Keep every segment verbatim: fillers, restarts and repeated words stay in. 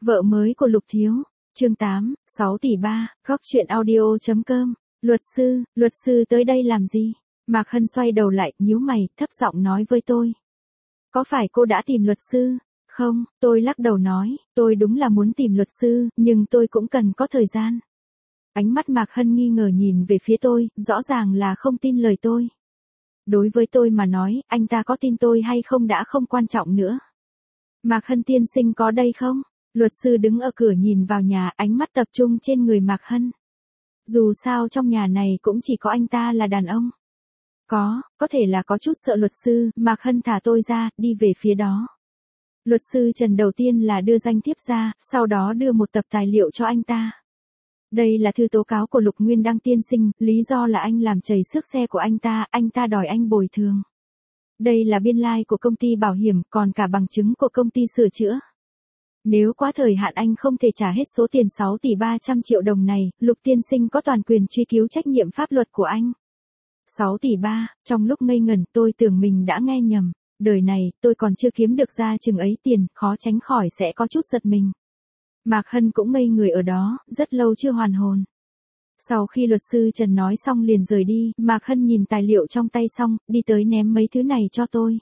Vợ mới của Lục Thiếu, chương tám, sáu tỷ ba, góc truyện audio chấm com. Luật sư, luật sư tới đây làm gì? Mạc Hân xoay đầu lại, nhíu mày, thấp giọng nói với tôi. Có phải cô đã tìm luật sư? Không, tôi lắc đầu nói, tôi đúng là muốn tìm luật sư, nhưng tôi cũng cần có thời gian. Ánh mắt Mạc Hân nghi ngờ nhìn về phía tôi, rõ ràng là không tin lời tôi. Đối với tôi mà nói, anh ta có tin tôi hay không đã không quan trọng nữa. Mạc Hân tiên sinh có đây không? Luật sư đứng ở cửa nhìn vào nhà, ánh mắt tập trung trên người Mạc Hân. Dù sao trong nhà này cũng chỉ có anh ta là đàn ông. Có, có thể là có chút sợ luật sư, Mạc Hân thả tôi ra, đi về phía đó. Luật sư Trần đầu tiên là đưa danh thiếp ra, sau đó đưa một tập tài liệu cho anh ta. Đây là thư tố cáo của Lục Nguyên Đăng tiên sinh, lý do là anh làm trầy xước xe của anh ta, anh ta đòi anh bồi thường. Đây là biên lai của công ty bảo hiểm, còn cả bằng chứng của công ty sửa chữa. Nếu quá thời hạn anh không thể trả hết số tiền sáu tỷ ba trăm triệu đồng này, Lục tiên sinh có toàn quyền truy cứu trách nhiệm pháp luật của anh. sáu tỷ ba, trong lúc ngây ngẩn tôi tưởng mình đã nghe nhầm, đời này tôi còn chưa kiếm được ra chừng ấy tiền, khó tránh khỏi sẽ có chút giật mình. Mạc Hân cũng ngây người ở đó, rất lâu chưa hoàn hồn. Sau khi luật sư Trần nói xong liền rời đi, Mạc Hân nhìn tài liệu trong tay xong, đi tới ném mấy thứ này cho tôi.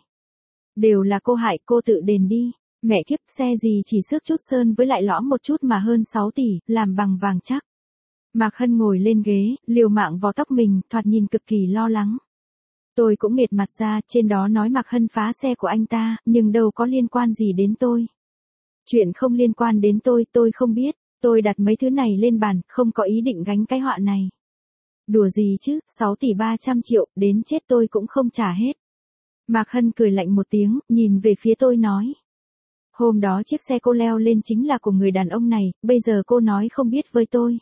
Đều là cô hại, cô tự đền đi. Mẹ kiếp, xe gì chỉ xước chút sơn với lại lõm một chút mà hơn sáu tỷ, làm bằng vàng chắc. Mạc Hân ngồi lên ghế, liều mạng vò tóc mình, thoạt nhìn cực kỳ lo lắng. Tôi cũng nghệt mặt ra, trên đó nói Mạc Hân phá xe của anh ta, nhưng đâu có liên quan gì đến tôi. Chuyện không liên quan đến tôi, tôi không biết, tôi đặt mấy thứ này lên bàn, không có ý định gánh cái họa này. Đùa gì chứ, sáu tỷ ba trăm triệu, đến chết tôi cũng không trả hết. Mạc Hân cười lạnh một tiếng, nhìn về phía tôi nói. Hôm đó chiếc xe cô leo lên chính là của người đàn ông này, bây giờ cô nói không biết với tôi.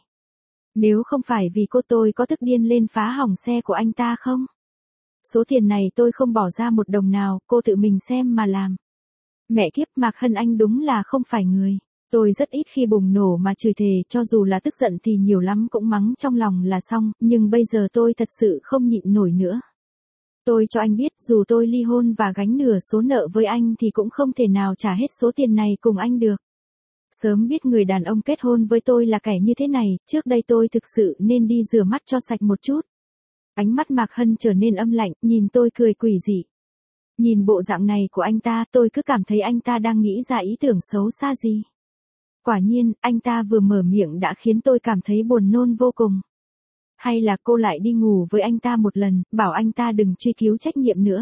Nếu không phải vì cô tôi có tức điên lên phá hỏng xe của anh ta không? Số tiền này tôi không bỏ ra một đồng nào, cô tự mình xem mà làm. Mẹ kiếp, Mạc Hân anh đúng là không phải người. Tôi rất ít khi bùng nổ mà chửi thề, cho dù là tức giận thì nhiều lắm cũng mắng trong lòng là xong, nhưng bây giờ tôi thật sự không nhịn nổi nữa. Tôi cho anh biết, dù tôi ly hôn và gánh nửa số nợ với anh thì cũng không thể nào trả hết số tiền này cùng anh được. Sớm biết người đàn ông kết hôn với tôi là kẻ như thế này, trước đây tôi thực sự nên đi rửa mắt cho sạch một chút. Ánh mắt Mạc Hân trở nên âm lạnh, nhìn tôi cười quỷ dị. Nhìn bộ dạng này của anh ta, tôi cứ cảm thấy anh ta đang nghĩ ra ý tưởng xấu xa gì. Quả nhiên, anh ta vừa mở miệng đã khiến tôi cảm thấy buồn nôn vô cùng. Hay là cô lại đi ngủ với anh ta một lần, bảo anh ta đừng truy cứu trách nhiệm nữa.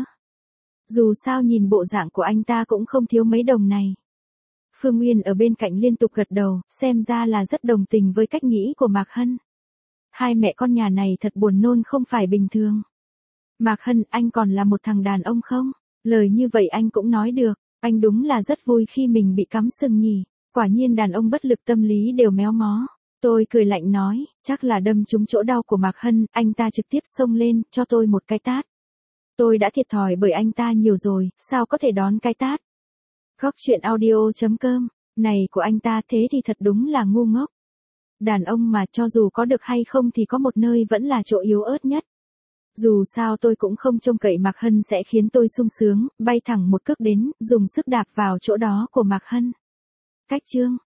Dù sao nhìn bộ dạng của anh ta cũng không thiếu mấy đồng này. Phương Nguyên ở bên cạnh liên tục gật đầu, xem ra là rất đồng tình với cách nghĩ của Mạc Hân. Hai mẹ con nhà này thật buồn nôn không phải bình thường. Mạc Hân, anh còn là một thằng đàn ông không? Lời như vậy anh cũng nói được, anh đúng là rất vui khi mình bị cắm sừng nhỉ. Quả nhiên đàn ông bất lực tâm lý đều méo mó. Tôi cười lạnh nói, chắc là đâm trúng chỗ đau của Mạc Hân, anh ta trực tiếp xông lên, cho tôi một cái tát. Tôi đã thiệt thòi bởi anh ta nhiều rồi, sao có thể đón cái tát. Góc truyện audio chấm com, này của anh ta thế thì thật đúng là ngu ngốc. Đàn ông mà cho dù có được hay không thì có một nơi vẫn là chỗ yếu ớt nhất. Dù sao tôi cũng không trông cậy Mạc Hân sẽ khiến tôi sung sướng, bay thẳng một cước đến, dùng sức đạp vào chỗ đó của Mạc Hân. Cách chương.